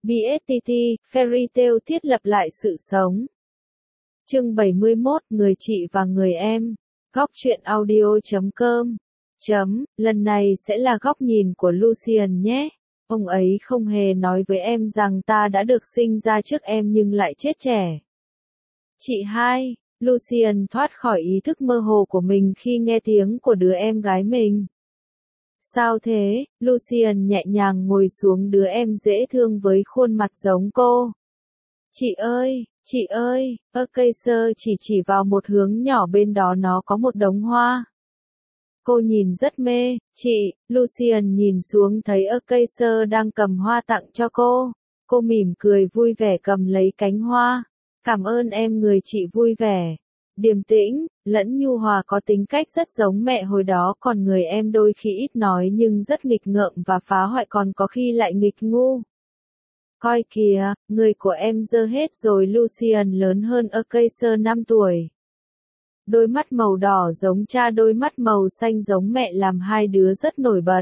BSTT, Fairy Tail thiết lập lại sự sống. Chương 71, Người chị và người em. Góc truyện audio.com. Lần này sẽ là góc nhìn của Lucian nhé. Ông ấy không hề nói với em rằng ta đã được sinh ra trước em nhưng lại chết trẻ. Chị hai, Lucian thoát khỏi ý thức mơ hồ của mình khi nghe tiếng của đứa em gái mình. Sao thế? Lucian nhẹ nhàng ngồi xuống đứa em dễ thương với khuôn mặt giống cô. Chị ơi, Acacia chỉ vào một hướng nhỏ bên đó, nó có một đống hoa. Cô nhìn rất mê. Chị, Lucian nhìn xuống thấy Acacia đang cầm hoa tặng cho cô. Cô mỉm cười vui vẻ cầm lấy cánh hoa. Cảm ơn em người chị vui vẻ. Điềm tĩnh, lẫn nhu hòa, có tính cách rất giống mẹ hồi đó, còn người em đôi khi ít nói nhưng rất nghịch ngợm và phá hoại, còn có khi lại nghịch ngu. Coi kìa, người của em dơ hết rồi. Lucian lớn hơn Acacia 5 tuổi. Đôi mắt màu đỏ giống cha, đôi mắt màu xanh giống mẹ làm hai đứa rất nổi bật.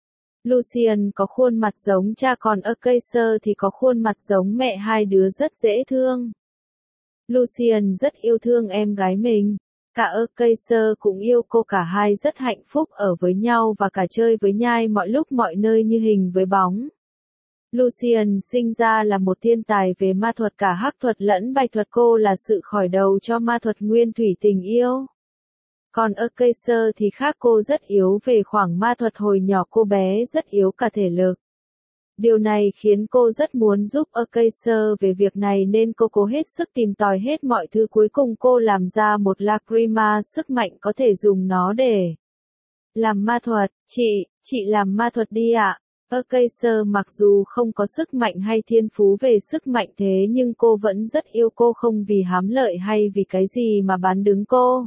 Lucian có khuôn mặt giống cha còn Acacia thì có khuôn mặt giống mẹ, hai đứa rất dễ thương. Lucian rất yêu thương em gái mình. Cả Acacia cũng yêu cô, cả hai rất hạnh phúc ở với nhau và cả chơi với nhau mọi lúc mọi nơi như hình với bóng. Lucian sinh ra là một thiên tài về ma thuật, cả hắc thuật lẫn bạch thuật, cô là sự khởi đầu cho ma thuật nguyên thủy tình yêu. Còn Acacia thì khác, cô rất yếu về khoảng ma thuật, hồi nhỏ cô bé rất yếu cả thể lực. Điều này khiến cô rất muốn giúp Acacia về việc này nên cô cố hết sức tìm tòi hết mọi thứ, cuối cùng cô làm ra một lacrima sức mạnh có thể dùng nó để làm ma thuật. Chị làm ma thuật đi ạ. Acacia mặc dù không có sức mạnh hay thiên phú về sức mạnh, thế nhưng cô vẫn rất yêu cô, không vì hám lợi hay vì cái gì mà bán đứng cô.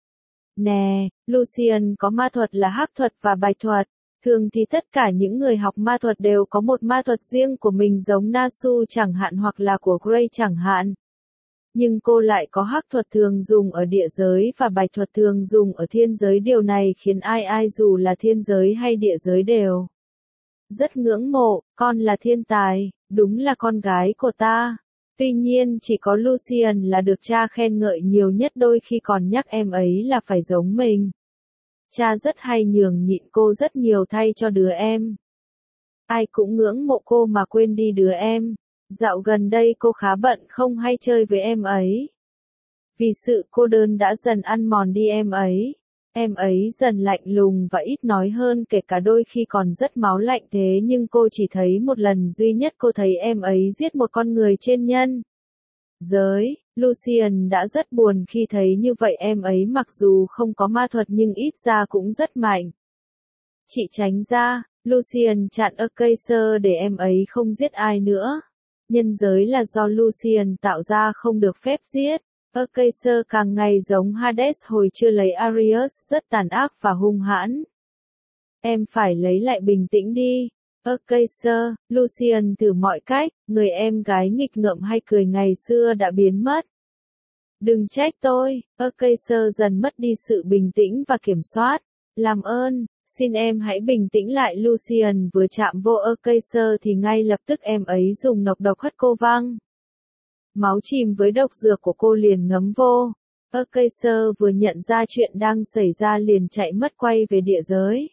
Nè, Lucian có ma thuật là hắc thuật và bạch thuật. Thường thì tất cả những người học ma thuật đều có một ma thuật riêng của mình, giống Nasu chẳng hạn hoặc là của Gray chẳng hạn. Nhưng cô lại có hắc thuật thường dùng ở địa giới và bạch thuật thường dùng ở thiên giới. Điều này khiến ai dù là thiên giới hay địa giới đều rất ngưỡng mộ. Con là thiên tài, đúng là con gái của ta. Tuy nhiên chỉ có Lucian là được cha khen ngợi nhiều nhất, đôi khi còn nhắc em ấy là phải giống mình. Cha rất hay nhường nhịn cô rất nhiều thay cho đứa em. Ai cũng ngưỡng mộ cô mà quên đi đứa em. Dạo gần đây cô khá bận không hay chơi với em ấy. Vì sự cô đơn đã dần ăn mòn đi em ấy. Em ấy dần lạnh lùng và ít nói hơn, kể cả đôi khi còn rất máu lạnh. Thế nhưng cô chỉ thấy một lần duy nhất cô thấy em ấy giết một con người trên nhân giới. Lucian đã rất buồn khi thấy như vậy. Em ấy mặc dù không có ma thuật nhưng ít ra cũng rất mạnh. Chị tránh ra. Lucian chặn Acacia để em ấy không giết ai nữa. Nhân giới là do Lucian tạo ra, không được phép giết. Acacia càng ngày giống Hades hồi chưa lấy Arius, rất tàn ác và hung hãn. Em phải lấy lại bình tĩnh đi. Acacia, Lucian thử mọi cách, người em gái nghịch ngợm hay cười ngày xưa đã biến mất. Đừng trách tôi. Acacia dần mất đi sự bình tĩnh và kiểm soát. Làm ơn, xin em hãy bình tĩnh lại. Lucian vừa chạm vô Acacia thì ngay lập tức em ấy dùng nọc độc hất cô văng. Máu chìm với độc dược của cô liền ngấm vô. Acacia vừa nhận ra chuyện đang xảy ra liền chạy mất quay về địa giới.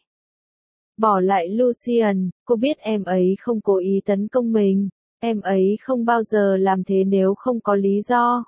Bỏ lại Lucian, cô biết em ấy không cố ý tấn công mình. Em ấy không bao giờ làm thế nếu không có lý do.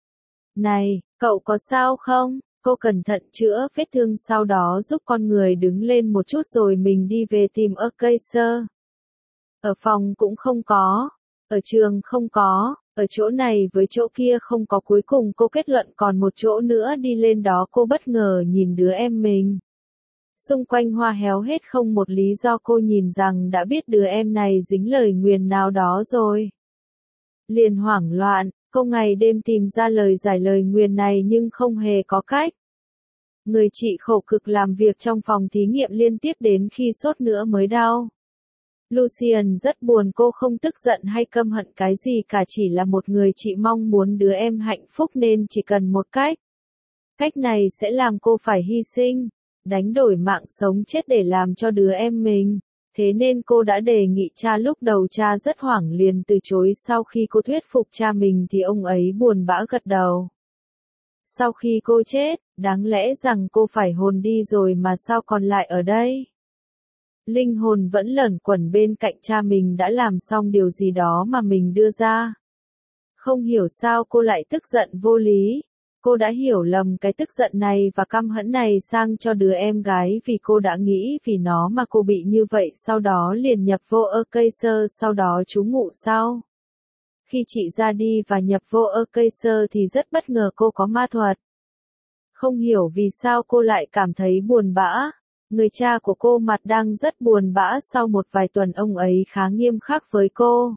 Này, cậu có sao không? Cô cẩn thận chữa vết thương, sau đó giúp con người đứng lên một chút rồi mình đi về tìm Acacia. Ở phòng cũng không có. Ở trường không có. Ở chỗ này với chỗ kia không có. Cuối cùng cô kết luận còn một chỗ nữa, đi lên đó cô bất ngờ nhìn đứa em mình. Xung quanh hoa héo hết không một lý do, cô nhìn rằng đã biết đứa em này dính lời nguyền nào đó rồi. Liền hoảng loạn, cô ngày đêm tìm ra lời giải lời nguyền này nhưng không hề có cách. Người chị khổ cực làm việc trong phòng thí nghiệm liên tiếp đến khi sốt nữa mới đau. Lucian rất buồn, cô không tức giận hay căm hận cái gì cả, chỉ là một người chị mong muốn đứa em hạnh phúc nên chỉ cần một cách. Cách này sẽ làm cô phải hy sinh, đánh đổi mạng sống chết để làm cho đứa em mình. Thế nên cô đã đề nghị cha, lúc đầu cha rất hoảng liền từ chối, sau khi cô thuyết phục cha mình thì ông ấy buồn bã gật đầu. Sau khi cô chết, đáng lẽ rằng cô phải hồn đi rồi mà sao còn lại ở đây? Linh hồn vẫn lẩn quẩn bên cạnh cha mình đã làm xong điều gì đó mà mình đưa ra. Không hiểu sao cô lại tức giận vô lý. Cô đã hiểu lầm cái tức giận này và căm hẫn này sang cho đứa em gái vì cô đã nghĩ vì nó mà cô bị như vậy, sau đó liền nhập vô Acacer, sau đó trú ngụ sau. Khi chị ra đi và nhập vô Acacer thì rất bất ngờ cô có ma thuật. Không hiểu vì sao cô lại cảm thấy buồn bã. Người cha của cô mặt đang rất buồn bã, sau một vài tuần ông ấy khá nghiêm khắc với cô.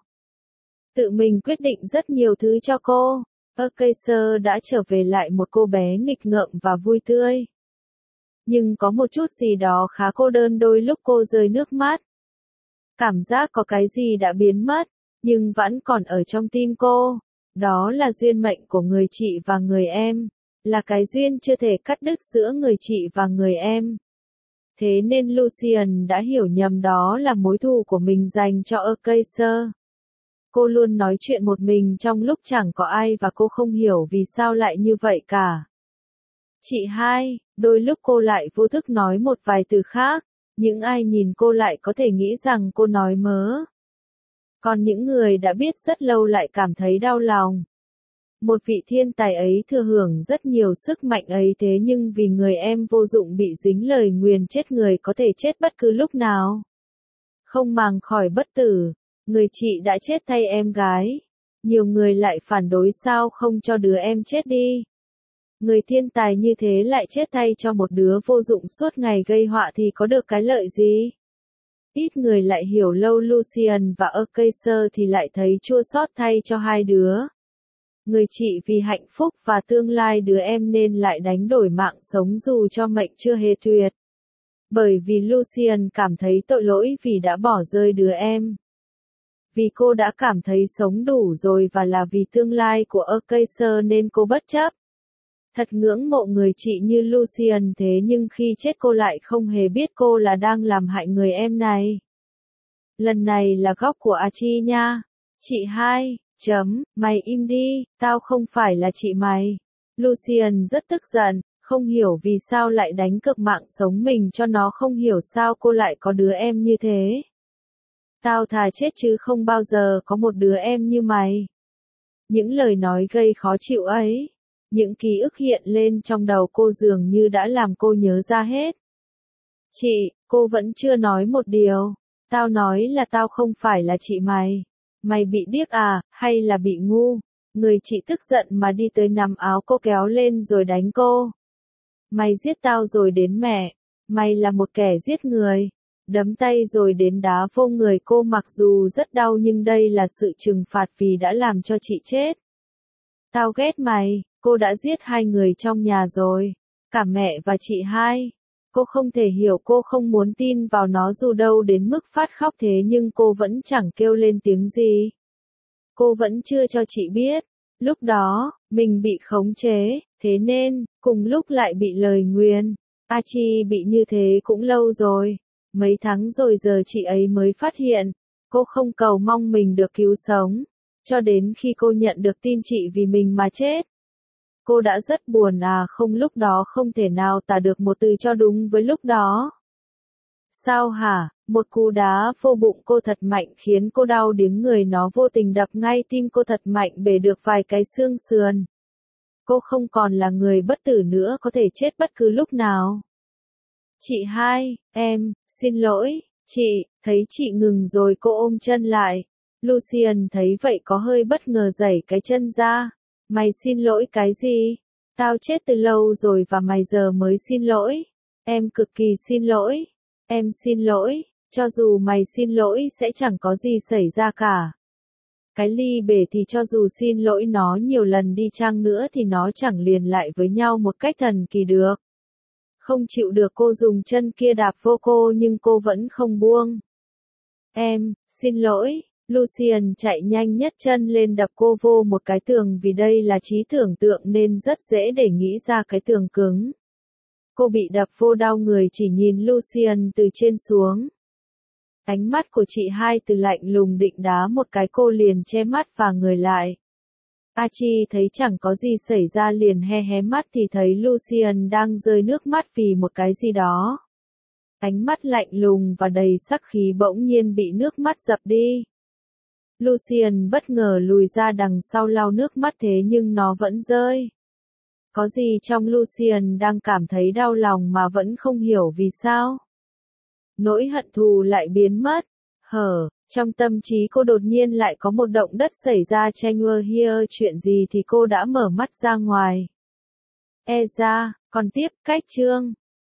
Tự mình quyết định rất nhiều thứ cho cô. Acacer đã trở về lại một cô bé nghịch ngợm và vui tươi. Nhưng có một chút gì đó khá cô đơn đôi lúc cô rơi nước mắt. Cảm giác có cái gì đã biến mất, nhưng vẫn còn ở trong tim cô. Đó là duyên mệnh của người chị và người em. Là cái duyên chưa thể cắt đứt giữa người chị và người em. Thế nên Lucian đã hiểu nhầm đó là mối thù của mình dành cho Acacer. Cô luôn nói chuyện một mình trong lúc chẳng có ai và cô không hiểu vì sao lại như vậy cả. Chị hai, đôi lúc cô lại vô thức nói một vài từ khác, những ai nhìn cô lại có thể nghĩ rằng cô nói mớ. Còn những người đã biết rất lâu lại cảm thấy đau lòng. Một vị thiên tài ấy thừa hưởng rất nhiều sức mạnh ấy, thế nhưng vì người em vô dụng bị dính lời nguyền chết người có thể chết bất cứ lúc nào. Không màng khỏi bất tử, người chị đã chết thay em gái. Nhiều người lại phản đối sao không cho đứa em chết đi. Người thiên tài như thế lại chết thay cho một đứa vô dụng suốt ngày gây họa thì có được cái lợi gì? Ít người lại hiểu lâu Lucian và Acacer thì lại thấy chua xót thay cho hai đứa. Người chị vì hạnh phúc và tương lai đứa em nên lại đánh đổi mạng sống dù cho mệnh chưa hề tuyệt. Bởi vì Lucian cảm thấy tội lỗi vì đã bỏ rơi đứa em. Vì cô đã cảm thấy sống đủ rồi và là vì tương lai của Acacer nên cô bất chấp. Thật ngưỡng mộ người chị như Lucian, thế nhưng khi chết cô lại không hề biết cô là đang làm hại người em này. Lần này là góc của Archie nha. Chị hai, mày im đi, tao không phải là chị mày. Lucian rất tức giận, không hiểu vì sao lại đánh cược mạng sống mình cho nó, không hiểu sao cô lại có đứa em như thế. Tao thà chết chứ không bao giờ có một đứa em như mày. Những lời nói gây khó chịu ấy, những ký ức hiện lên trong đầu cô dường như đã làm cô nhớ ra hết. Chị, cô vẫn chưa nói một điều. Tao nói là tao không phải là chị mày. Mày bị điếc à, hay là bị ngu? Người chị tức giận mà đi tới nắm áo cô kéo lên rồi đánh cô. Mày giết tao rồi đến mẹ. Mày là một kẻ giết người. Đấm tay rồi đến đá vô người cô, mặc dù rất đau nhưng đây là sự trừng phạt vì đã làm cho chị chết. Tao ghét mày, cô đã giết hai người trong nhà rồi. Cả mẹ và chị hai. Cô không thể hiểu, cô không muốn tin vào nó dù đâu đến mức phát khóc, thế nhưng cô vẫn chẳng kêu lên tiếng gì. Cô vẫn chưa cho chị biết. Lúc đó, mình bị khống chế, thế nên, cùng lúc lại bị lời nguyền. Archie bị như thế cũng lâu rồi. Mấy tháng rồi giờ chị ấy mới phát hiện. Cô không cầu mong mình được cứu sống. Cho đến khi cô nhận được tin chị vì mình mà chết. Cô đã rất buồn không, lúc đó không thể nào tả được một từ cho đúng với lúc đó. Sao hả? Một cú đá vô bụng cô thật mạnh khiến cô đau điếng người, nó vô tình đập ngay tim cô thật mạnh, bể được vài cái xương sườn. Cô không còn là người bất tử nữa, có thể chết bất cứ lúc nào. Chị hai, em, xin lỗi, chị, thấy chị ngừng rồi cô ôm chân lại. Lucian thấy vậy có hơi bất ngờ giãy cái chân ra. Mày xin lỗi cái gì? Tao chết từ lâu rồi và mày giờ mới xin lỗi. Em cực kỳ xin lỗi. Em xin lỗi, cho dù mày xin lỗi sẽ chẳng có gì xảy ra cả. Cái ly bể thì cho dù xin lỗi nó nhiều lần đi chăng nữa thì nó chẳng liền lại với nhau một cách thần kỳ được. Không chịu được cô dùng chân kia đạp vô cô nhưng cô vẫn không buông. Em, xin lỗi. Lucian chạy nhanh nhất chân lên đập cô vô một cái tường, vì đây là trí tưởng tượng nên rất dễ để nghĩ ra cái tường cứng. Cô bị đập vô đau người chỉ nhìn Lucian từ trên xuống. Ánh mắt của chị hai từ lạnh lùng định đá một cái cô liền che mắt và người lại. A Chi thấy chẳng có gì xảy ra liền hé hé mắt thì thấy Lucian đang rơi nước mắt vì một cái gì đó. Ánh mắt lạnh lùng và đầy sắc khí bỗng nhiên bị nước mắt dập đi. Lucian bất ngờ lùi ra đằng sau lau nước mắt thế nhưng nó vẫn rơi. Có gì trong Lucian đang cảm thấy đau lòng mà vẫn không hiểu vì sao. Nỗi hận thù lại biến mất. Trong tâm trí cô đột nhiên lại có một động đất xảy ra tranh here chuyện gì thì cô đã mở mắt ra ngoài. Ra, còn tiếp, cách chương.